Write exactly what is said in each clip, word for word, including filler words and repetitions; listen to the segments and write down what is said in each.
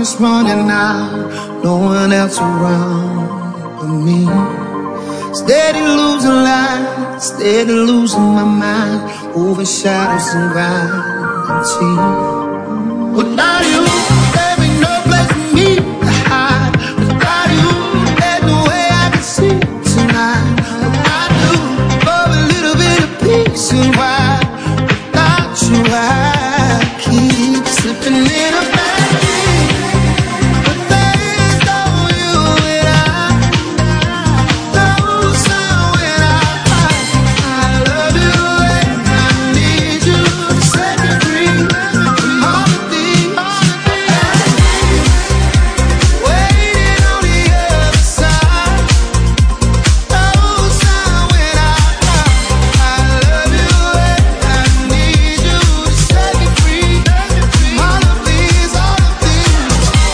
is running out, no one else around but me. Steady losing light, steady losing my mind, over shadows and gravity. Without you, there ain't no place for me to hide. Without you, there's no way I can see tonight. Without you, for a little bit of peace and quiet. Without you, I keep slipping in a bad dream. But there's no you and I. No sound when I cry. I love you and I need you to set me free from all the things waiting on the other side. No sound when I cry. I love you and I need you to set me free from all of these, all of these.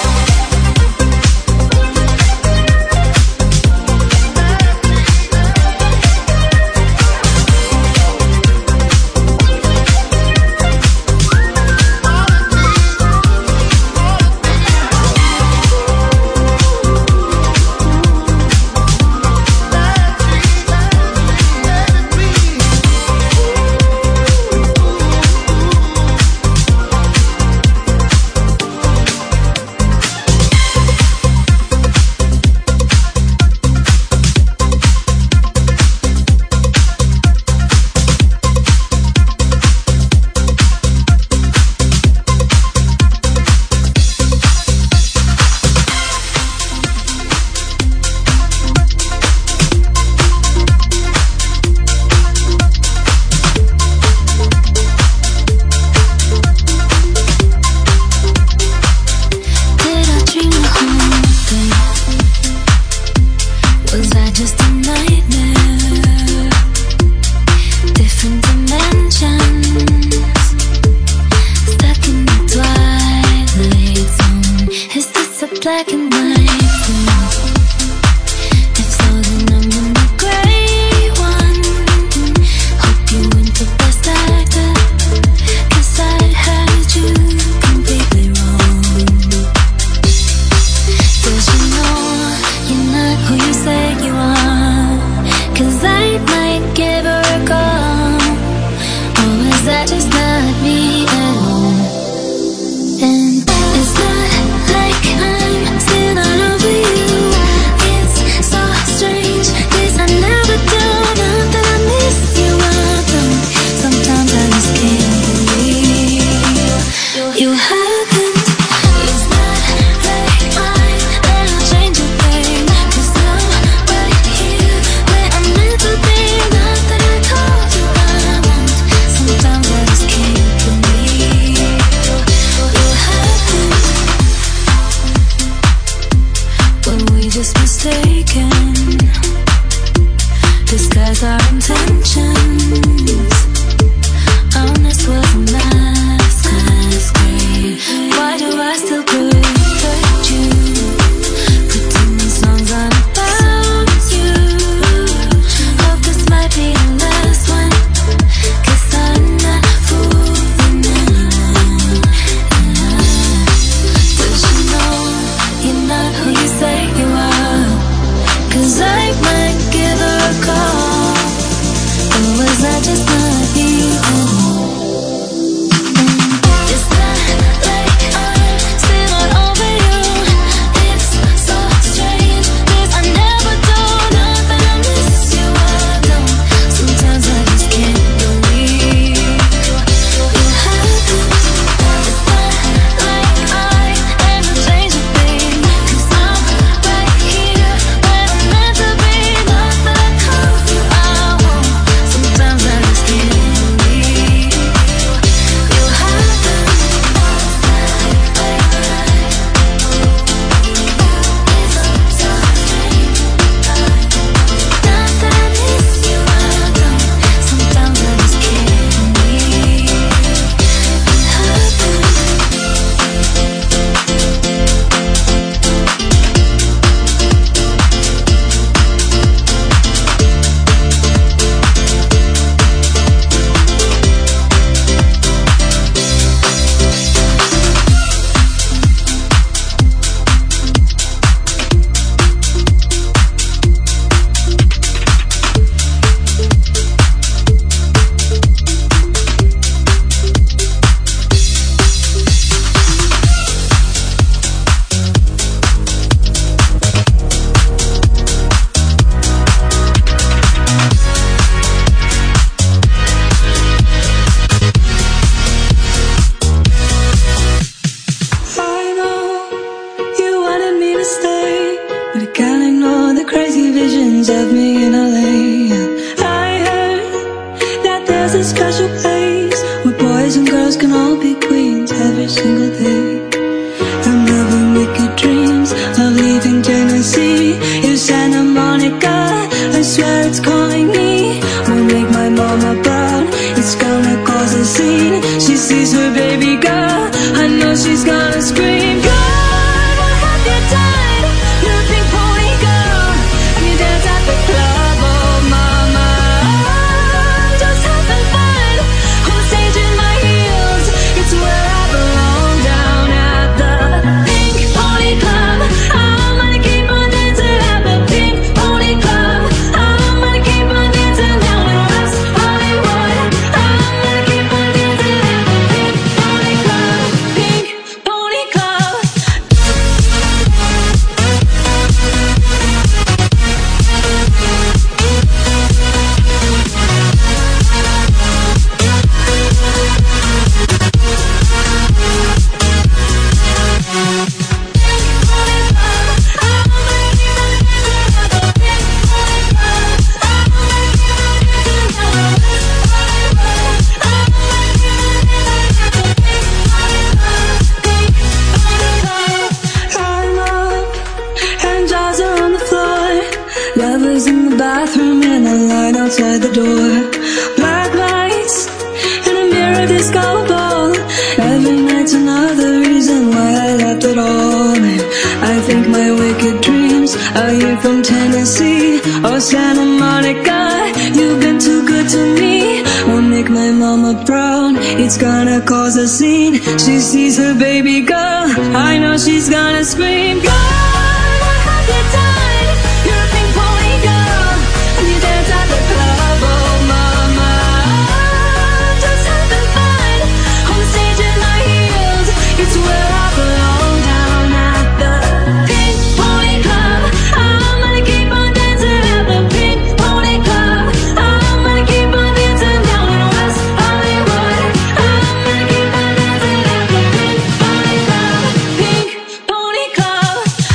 Did I dream the whole thing? Was I just a nightmare? Different dimensions, stuck in the twilight zone. Is this a black and white film? If so, then I'm in the gray one. Hope you went the best actor, 'cause I had you completely wrong. Does you know you're not who you say you are? 'Cause I might give her a call. Or is that just not me at all? And it's not like I'm still not over you. It's so strange, 'cause I never do. Not that I miss you, I don't. Sometimes I just can't believe you haven't. It's not like mine, that I'll change a thing. 'Cause now we're here, where I'm meant to be. Not that I told you I won't. Sometimes I just can't believe you haven't. Were we just mistaken? Disguise our intentions. Honest was a masquerade. Why do I still protect you? Pretend the songs aren't about you. Hope this might be the last one, 'cause I'm not fooling anyone. Does you know you're not who you say you are? 'Cause I might give her a call. Or was that just not you? It's not like I'm still like me won't make my mama proud. It's gonna cause a scene. She sees her baby girl, I know she's gonna scream. God, what have you done? You're a pink pony girl, and you dance at the club. Oh mama, I'm just having fun on the stage in my heels. It's where I belong, down at the Pink Pony Club. I'm gonna keep on dancing at the Pink Pony Club. I'm gonna keep on dancing down in West Hollywood. I'm gonna keep on dancing at the Pink Pony Club. Pink Pony Club. I'm up and jaws are on the floor. Lovers in the bathroom and a line outside the door. Black lights and a mirror disco ball. Every night's another reason why I left it all. And I think my wicked dreams are you from Tennessee or Santa Monica. You've been too good to me. Won't make my mama proud. It's gonna cause a scene. She sees her baby girl, I know she's gonna scream. God, what have you done? You're a pink pony girl, and you dance at the club. Oh mama, I'm just having fun on the stage in my heels. It's where I belong, down at the Pink Pony Club. I'm gonna keep on dancing at the Pink Pony Club. I'm gonna keep on dancing down in West Hollywood. I'm gonna keep on dancing at the Pink Pony Club. Pink Pony Club.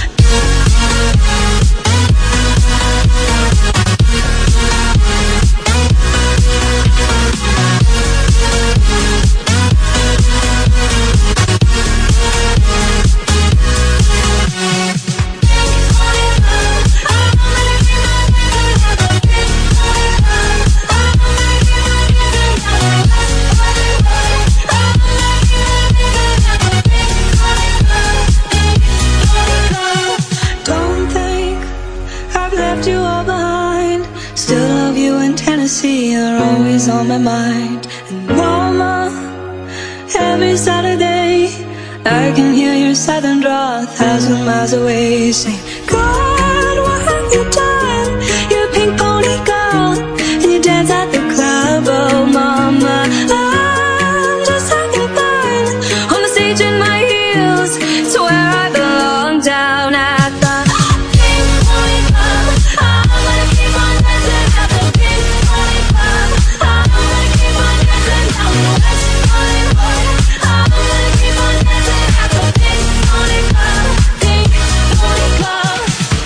Don't think I've left you all behind. Still love you in Tennessee, you're always on my mind. And mama, every Saturday I can hear your southern drawl a thousand miles away, saying, God, what have you done? You're a pink pony girl, and you dance at the club. Oh mama, I'm just having fun on the stage in my heels. It's where I belong, down at the Pink Pony Club. I'm gonna keep on dancing at the Pink Pony Club. I'm gonna keep on dancing down in West Hollywood. I'm gonna keep on dancing at the Pink Pony Club. Pink Pony Club.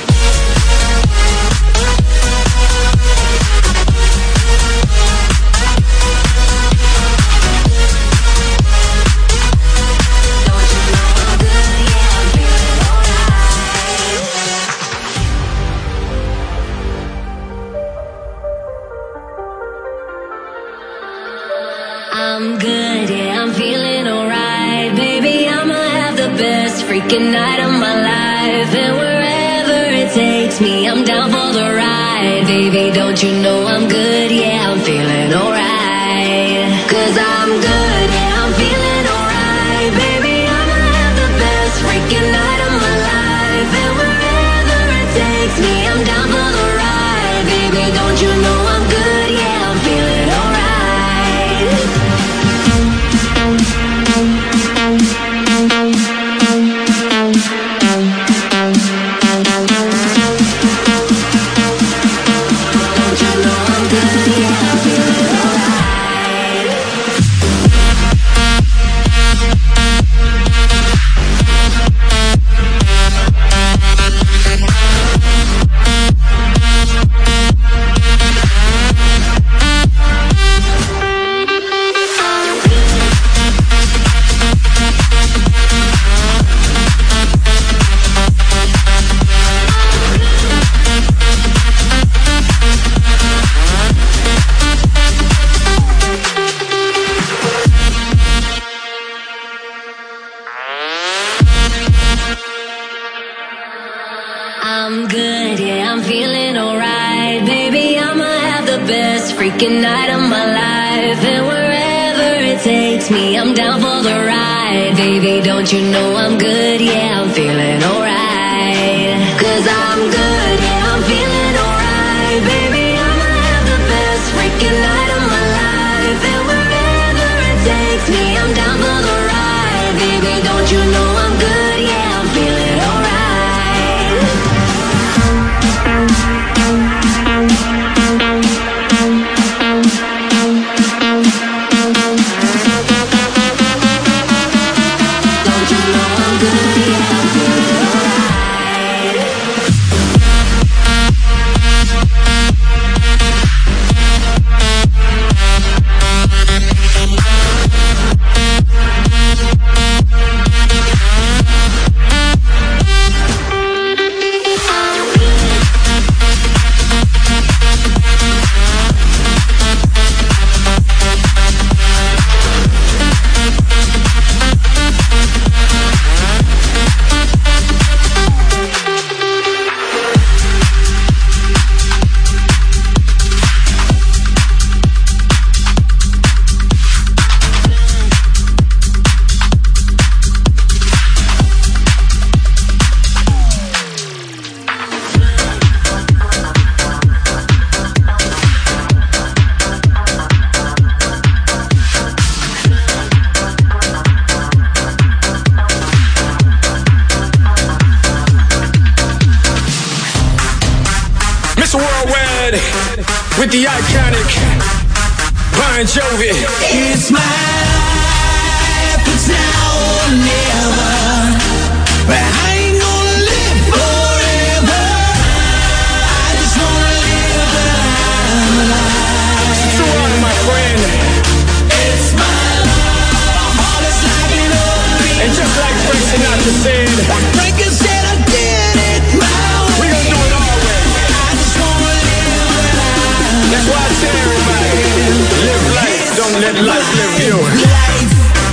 I'm good, yeah, I'm feeling alright. Baby, I'ma have the best freaking night of my life. And wherever it takes me, I'm down for the ride. Baby, don't you know I'm good, yeah, I'm feeling alright. Cause I'm good, yeah, I'm feeling alright. Baby, I'ma have the best freaking night of my life. And wherever it takes me, I'm down for the ride. Baby, don't you know I'm good, yeah, I'm feeling alright. Don't you know I'm good, yeah, I'm feeling alright. best freaking night of my life. And wherever it takes me, I'm down for the ride. Baby, don't you know I'm good? Yeah, I'm feeling alright. Cause I'm good, yeah, I'm feeling alright. Baby, I'ma have the best freaking night of my life. And wherever it takes me, I'm down for the ride. Baby, don't you know I'm good? Yeah, I'm feeling alright. With the iconic Bon Jovi. It's my life, it's now or never. But I ain't gonna live forever. I just wanna live and I'm alive. So on, my friend. It's my life, my heart is like an open. And just like Frank Sinatra said, like Frank said, I did it my way. We gonna do it our way. I just wanna live and I'm That's why I tell everybody, live life, don't let life live you. Life.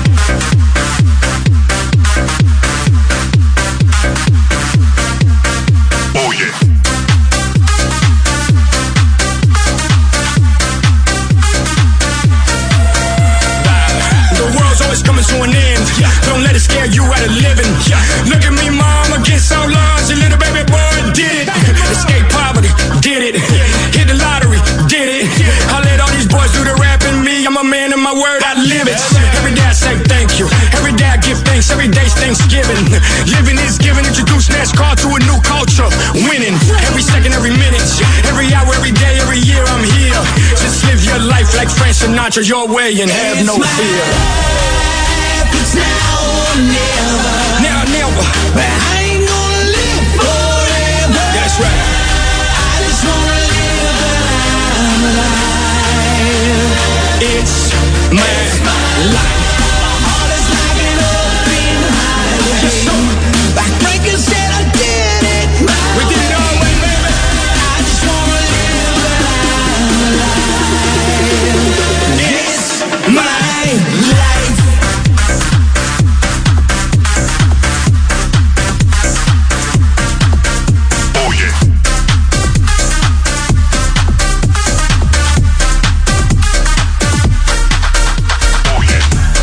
Oh yeah. The world's always coming to an end. Don't let it scare you out of living. Look at me, mom, against all odds. A little baby boy did it. Escape poverty, did it. Hit the lottery, did it. I let all these boys do the rapping. Me, I'm a man of my word, I live it. Every day I say thank you. Every day I give thanks. Every day's Thanksgiving. Living is giving. Introduce NASCAR to a new culture. Winning every second, every minute, every hour, every day, every year. I'm here. Just live your life like Frank Sinatra, your way, and have no fear. It's now or never. Now, never. But I ain't gonna live forever. That's right. I just wanna live and I'm alive. It's my, it's my life. My heart is like an open highway. Yes, sir. Like Franklin said, I did it my We did it our way, baby. I just wanna live and I'm alive. It's my life. Oh yeah. Oh yeah.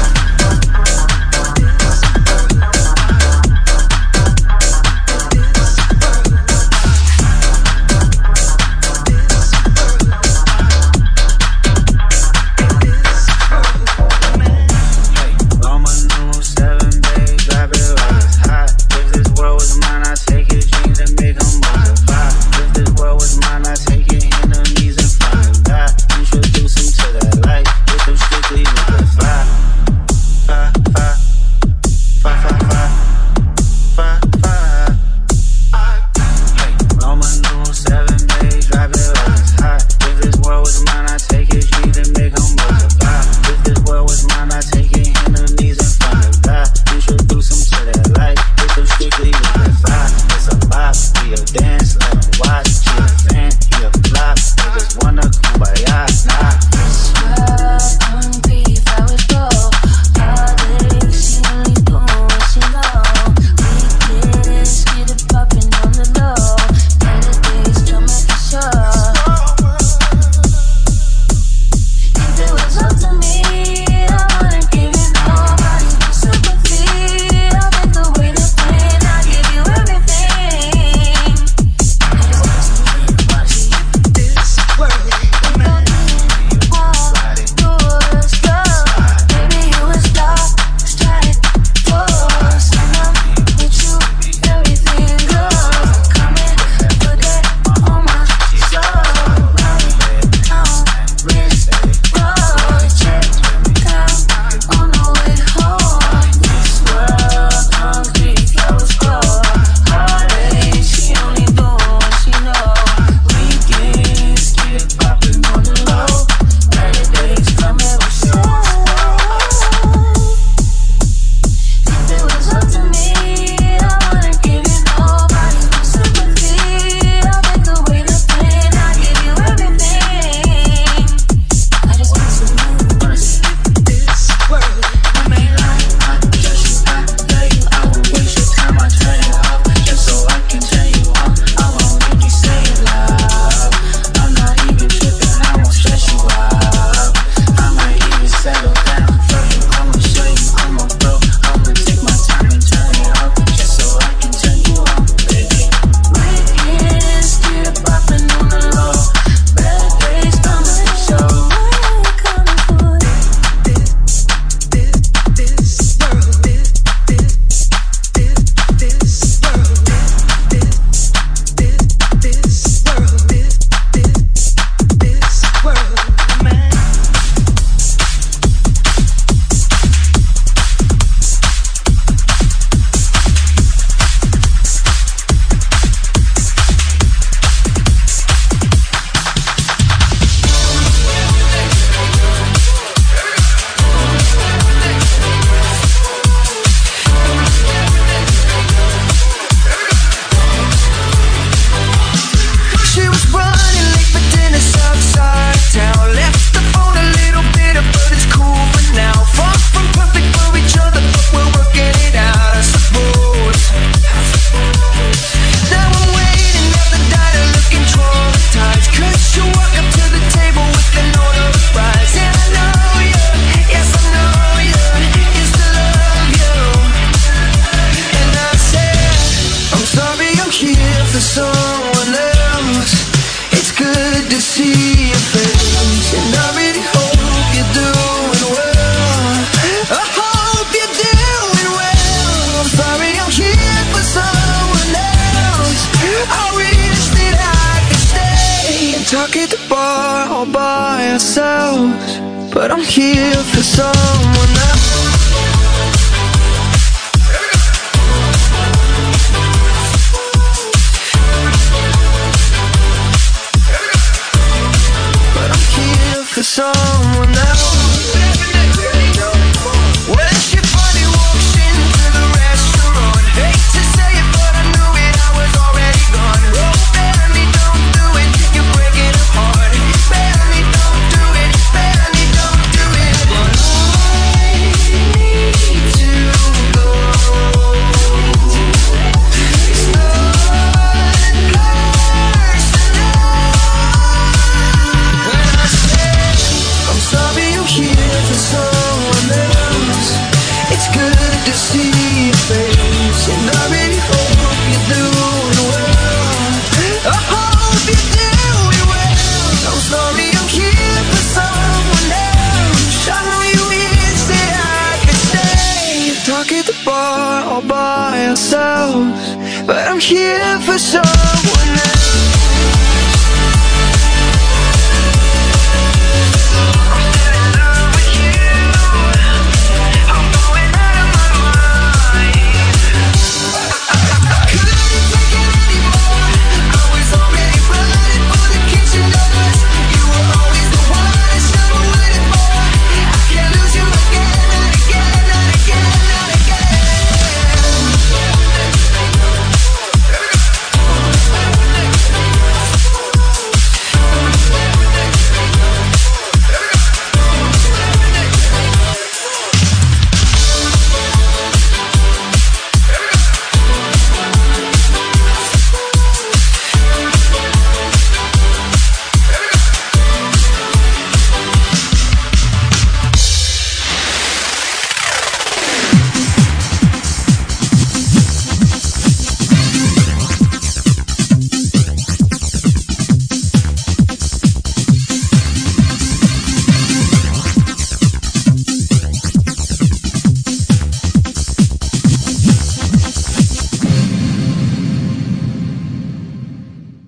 ourselves, but I'm here for someone else. But I'm here for someone else. When she finally walks into the restaurant, hate to say it, but I knew it, I was already gone. Oh, Bethany, don't do it, you're breaking apart. Bethany, don't do it, Bethany, don't do it. But I need to go. It's not personal. When I said I'm sorry, I'm here for someone else, it's good to see your face, and I really hope you're doing well. I hope you're doing well. I'm sorry, I'm here for someone else. I know you wish that I could stay, talk at the bar all by ourselves, but I'm here for someone else.